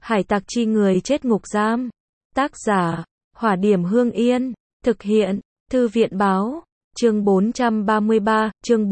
Hải tặc chi người chết ngục giam. Tác giả, Hỏa Điểm Hương Yên. Thực hiện, Thư viện báo. Chương 433, chương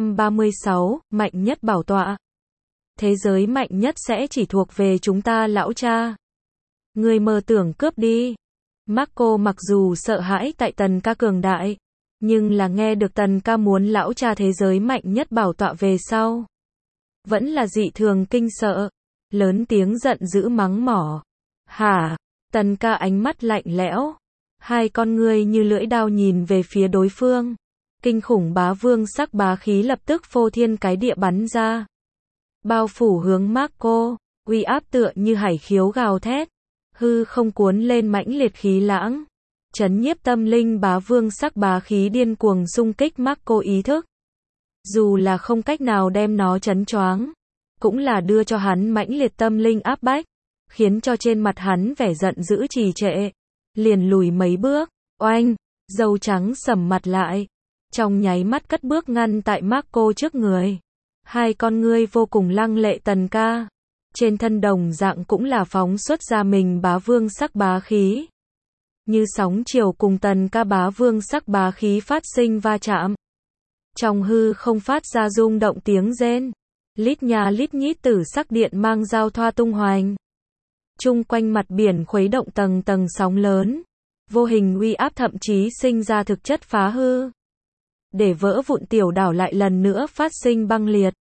436, mạnh nhất bảo tọa. Thế giới mạnh nhất sẽ chỉ thuộc về chúng ta lão cha. Người mơ tưởng cướp đi. Marco mặc dù sợ hãi tại Tần ca cường đại, nhưng là nghe được Tần ca muốn lão cha thế giới mạnh nhất bảo tọa về sau, vẫn là dị thường kinh sợ, lớn tiếng giận dữ mắng mỏ. Hả? Tần ca ánh mắt lạnh lẽo, hai con ngươi như lưỡi đao nhìn về phía đối phương. Kinh khủng bá vương sắc bá khí lập tức phô thiên cái địa bắn ra, bao phủ hướng Marco, uy áp tựa như hải khiếu gào thét, hư không cuốn lên mãnh liệt khí lãng, chấn nhiếp tâm linh. Bá vương sắc bá khí điên cuồng xung kích Marco ý thức, dù là không cách nào đem nó chấn choáng, cũng là đưa cho hắn mãnh liệt tâm linh áp bách, khiến cho trên mặt hắn vẻ giận dữ trì trệ, liền lùi mấy bước. Oanh, dâu trắng sầm mặt lại, trong nháy mắt cất bước ngăn tại Marco trước người. Hai con ngươi vô cùng lăng lệ Tần ca, trên thân đồng dạng cũng là phóng xuất ra mình bá vương sắc bá khí, như sóng chiều cùng Tần ca bá vương sắc bá khí phát sinh va chạm. Trong hư không phát ra rung động tiếng rên, lít nha lít nhít tử sắc điện mang giao thoa tung hoành. Chung quanh mặt biển khuấy động tầng tầng sóng lớn, vô hình uy áp thậm chí sinh ra thực chất phá hư, để vỡ vụn tiểu đảo lại lần nữa phát sinh băng liệt.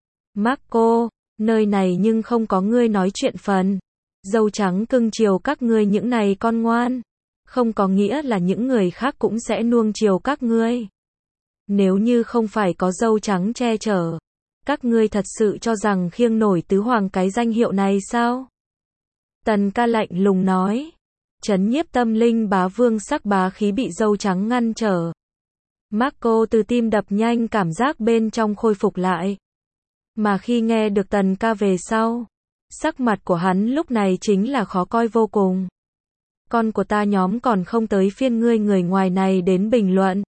Marco, nơi này nhưng không có ngươi nói chuyện phần. Dâu trắng cưng chiều các ngươi những này con ngoan, không có nghĩa là những người khác cũng sẽ nuông chiều các ngươi. Nếu như không phải có dâu trắng che chở, các ngươi thật sự cho rằng khiêng nổi tứ hoàng cái danh hiệu này sao? Tần ca lạnh lùng nói. Chấn nhiếp tâm linh bá vương sắc bá khí bị dâu trắng ngăn trở. Marco từ tim đập nhanh cảm giác bên trong khôi phục lại. Mà khi nghe được Tần ca về sau, sắc mặt của hắn lúc này chính là khó coi vô cùng. Con của ta nhóm còn không tới phiên ngươi người ngoài này đến bình luận.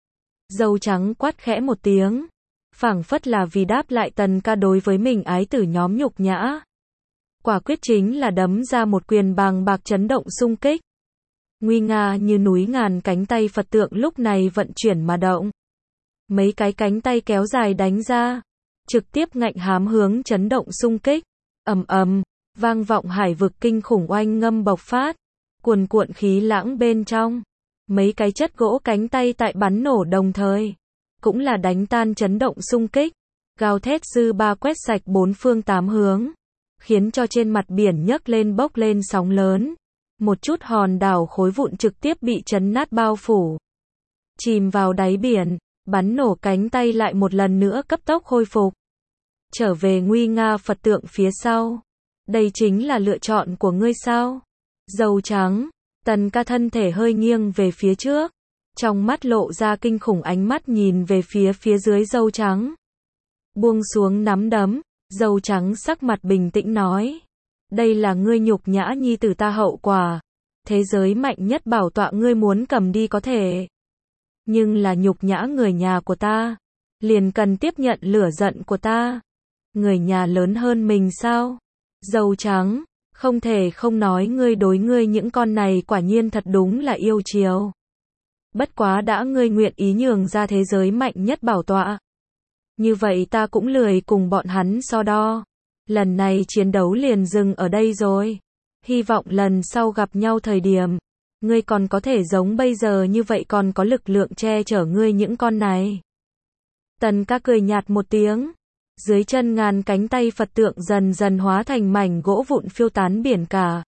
Dâu trắng quát khẽ một tiếng, phảng phất là vì đáp lại Tần ca đối với mình ái tử nhóm nhục nhã. Quả quyết chính là đấm ra một quyền bàng bạc chấn động xung kích. Nguy nga như núi ngàn cánh tay Phật tượng lúc này vận chuyển mà động. Mấy cái cánh tay kéo dài đánh ra, trực tiếp ngạnh hám hướng chấn động xung kích. Ầm ầm, vang vọng hải vực kinh khủng oanh ngâm bộc phát, cuồn cuộn khí lãng bên trong. Mấy cái chất gỗ cánh tay tại bắn nổ đồng thời, cũng là đánh tan chấn động xung kích, gào thét dư ba quét sạch bốn phương tám hướng, khiến cho trên mặt biển nhấc lên bốc lên sóng lớn. Một chút hòn đảo khối vụn trực tiếp bị chấn nát bao phủ, chìm vào đáy biển. Bắn nổ cánh tay lại một lần nữa cấp tốc khôi phục, trở về nguy nga Phật tượng phía sau. Đây chính là lựa chọn của ngươi sao? Dâu trắng. Tần ca thân thể hơi nghiêng về phía trước, trong mắt lộ ra kinh khủng ánh mắt nhìn về phía dưới dâu trắng. Buông xuống nắm đấm, dâu trắng sắc mặt bình tĩnh nói. Đây là ngươi nhục nhã nhi tử ta hậu quả. Thế giới mạnh nhất bảo tọa ngươi muốn cầm đi có thể, nhưng là nhục nhã người nhà của ta, liền cần tiếp nhận lửa giận của ta. Người nhà lớn hơn mình sao? Dâu trắng, không thể không nói ngươi đối ngươi những con này quả nhiên thật đúng là yêu chiều. Bất quá đã ngươi nguyện ý nhường ra thế giới mạnh nhất bảo tọa, như vậy ta cũng lười cùng bọn hắn so đo. Lần này chiến đấu liền dừng ở đây rồi. Hy vọng lần sau gặp nhau thời điểm, ngươi còn có thể giống bây giờ như vậy, còn có lực lượng che chở ngươi những con này. Tần ca cười nhạt một tiếng. Dưới chân ngàn cánh tay Phật tượng dần dần hóa thành mảnh gỗ vụn phiêu tán biển cả.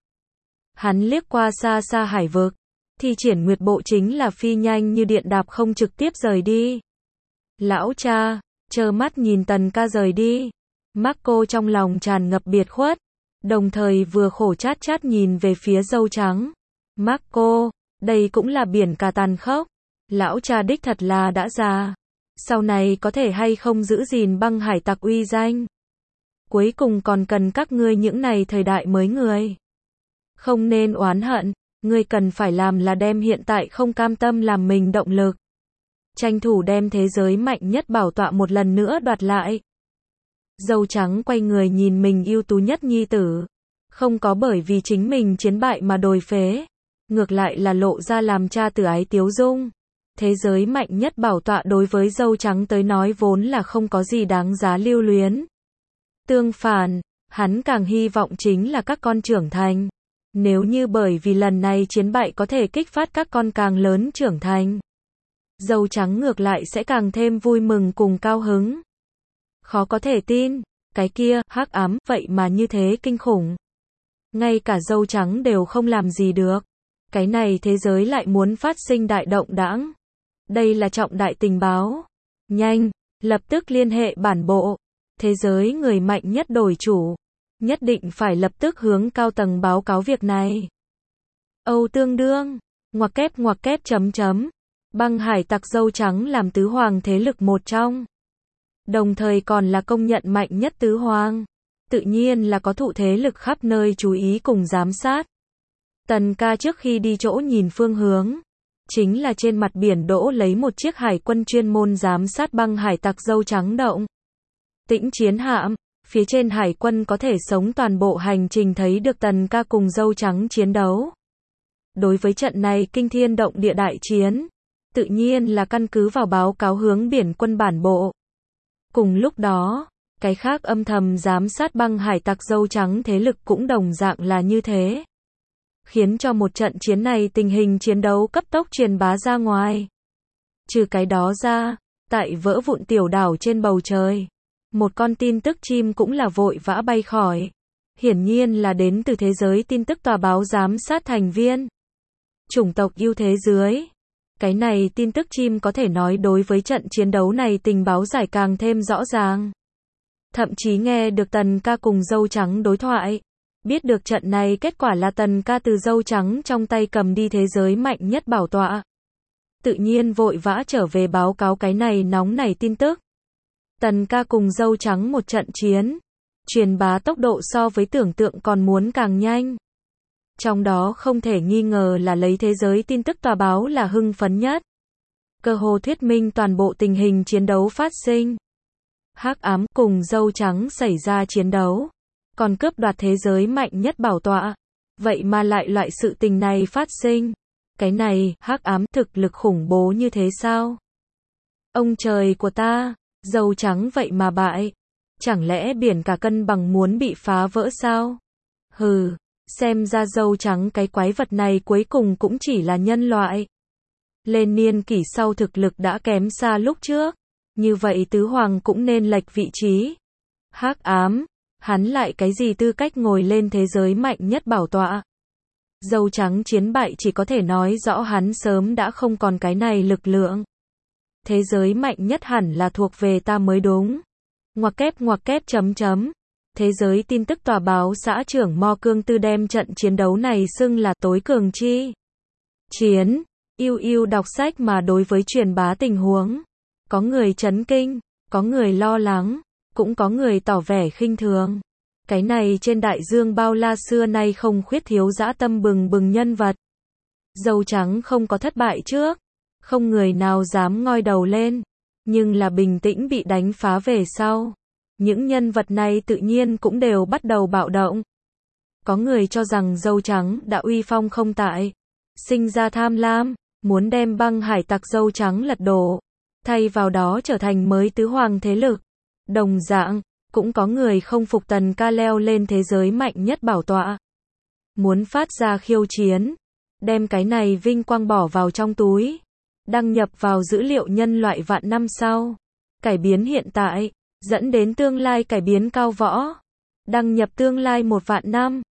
Hắn liếc qua xa xa hải vực, thi triển nguyệt bộ chính là phi nhanh như điện đạp không trực tiếp rời đi. Lão cha, trơ mắt nhìn Tần ca rời đi. Marco trong lòng tràn ngập biệt khuất, đồng thời vừa khổ chát chát nhìn về phía dâu trắng. Marco, đây cũng là biển cả tàn khốc. Lão cha đích thật là đã già. Sau này có thể hay không giữ gìn băng hải tặc uy danh? Cuối cùng còn cần các ngươi những này thời đại mới người. Không nên oán hận, ngươi cần phải làm là đem hiện tại không cam tâm làm mình động lực. Tranh thủ đem thế giới mạnh nhất bảo tọa một lần nữa đoạt lại. Dâu trắng quay người nhìn mình ưu tú nhất nhi tử, Không có bởi vì chính mình chiến bại mà đồi phế. Ngược lại là lộ ra làm cha tử ái tiếu dung. Thế giới mạnh nhất bảo tọa đối với dâu trắng tới nói vốn là không có gì đáng giá lưu luyến. Tương phản, hắn càng hy vọng chính là các con trưởng thành. Nếu như bởi vì lần này chiến bại có thể kích phát các con càng lớn trưởng thành, dâu trắng ngược lại sẽ càng thêm vui mừng cùng cao hứng. Khó có thể tin, cái kia, hắc ám, vậy mà như thế kinh khủng. Ngay cả dâu trắng đều không làm gì được. Cái này thế giới lại muốn phát sinh đại động đãng. Đây là trọng đại tình báo. Nhanh, lập tức liên hệ bản bộ. Thế giới người mạnh nhất đổi chủ. Nhất định phải lập tức hướng cao tầng báo cáo việc này. Âu tương đương, ngoặc kép chấm chấm. Băng hải tặc dâu trắng làm tứ hoàng thế lực một trong. Đồng thời còn là công nhận mạnh nhất tứ hoàng. Tự nhiên là có thụ thế lực khắp nơi chú ý cùng giám sát. Tần ca trước khi đi chỗ nhìn phương hướng. Chính là trên mặt biển đỗ lấy một chiếc hải quân chuyên môn giám sát băng hải tặc dâu trắng động. Tĩnh chiến hạm. Phía trên hải quân có thể sống toàn bộ hành trình thấy được tần ca cùng dâu trắng chiến đấu. Đối với trận này kinh thiên động địa đại chiến, tự nhiên là căn cứ vào báo cáo hướng biển quân bản bộ. Cùng lúc đó, cái khác âm thầm giám sát băng hải tặc dâu trắng thế lực cũng đồng dạng là như thế. Khiến cho một trận chiến này tình hình chiến đấu cấp tốc truyền bá ra ngoài. Trừ cái đó ra, tại vỡ vụn tiểu đảo trên bầu trời, một con tin tức chim cũng là vội vã bay khỏi. Hiển nhiên là đến từ thế giới tin tức tòa báo giám sát thành viên. Chủng tộc ưu thế dưới. Cái này tin tức chim có thể nói đối với trận chiến đấu này tình báo giải càng thêm rõ ràng. Thậm chí nghe được tần ca cùng dâu trắng đối thoại. Biết được trận này kết quả là tần ca từ dâu trắng trong tay cầm đi thế giới mạnh nhất bảo tọa. Tự nhiên vội vã trở về báo cáo cái này nóng nảy tin tức. Tần ca cùng dâu trắng một trận chiến. Truyền bá tốc độ so với tưởng tượng còn muốn càng nhanh. Trong đó không thể nghi ngờ là lấy thế giới tin tức tòa báo là hưng phấn nhất. Cơ hồ thuyết minh toàn bộ tình hình chiến đấu phát sinh. Hắc ám cùng dâu trắng xảy ra chiến đấu. Còn cướp đoạt thế giới mạnh nhất bảo tọa. Vậy mà lại loại sự tình này phát sinh. Cái này, hắc ám thực lực khủng bố như thế sao? Ông trời của ta, dâu trắng vậy mà bại. Chẳng lẽ biển cả cân bằng muốn bị phá vỡ sao? Hừ, xem ra dâu trắng cái quái vật này cuối cùng cũng chỉ là nhân loại. Lên niên kỷ sau thực lực đã kém xa lúc trước. Như vậy tứ hoàng cũng nên lệch vị trí. Hắc ám, hắn lại cái gì tư cách ngồi lên thế giới mạnh nhất bảo tọa? Dâu trắng chiến bại chỉ có thể nói rõ hắn sớm đã không còn cái này lực lượng. Thế giới mạnh nhất hẳn là thuộc về ta mới đúng. Ngoặc kép chấm chấm. Thế giới tin tức tòa báo xã trưởng Mo Cương Tư đem trận chiến đấu này xưng là tối cường chi chiến. Yêu đọc sách mà đối với truyền bá tình huống. Có người chấn kinh, có người lo lắng, cũng có người tỏ vẻ khinh thường. Cái này trên đại dương bao la xưa nay không khuyết thiếu dã tâm bừng bừng nhân vật. Dâu trắng không có thất bại trước. Không người nào dám ngoi đầu lên. Nhưng là bình tĩnh bị đánh phá về sau. Những nhân vật này tự nhiên cũng đều bắt đầu bạo động. Có người cho rằng dâu trắng đã uy phong không tại. Sinh ra tham lam, muốn đem băng hải tặc dâu trắng lật đổ. Thay vào đó trở thành mới tứ hoàng thế lực. Đồng dạng, cũng có người không phục tần ca leo lên thế giới mạnh nhất bảo tọa. Muốn phát ra khiêu chiến. Đem cái này vinh quang bỏ vào trong túi. Đăng nhập vào dữ liệu nhân loại vạn năm sau. Cải biến hiện tại. Dẫn đến tương lai cải biến cao võ. Đăng nhập tương lai 1 vạn năm.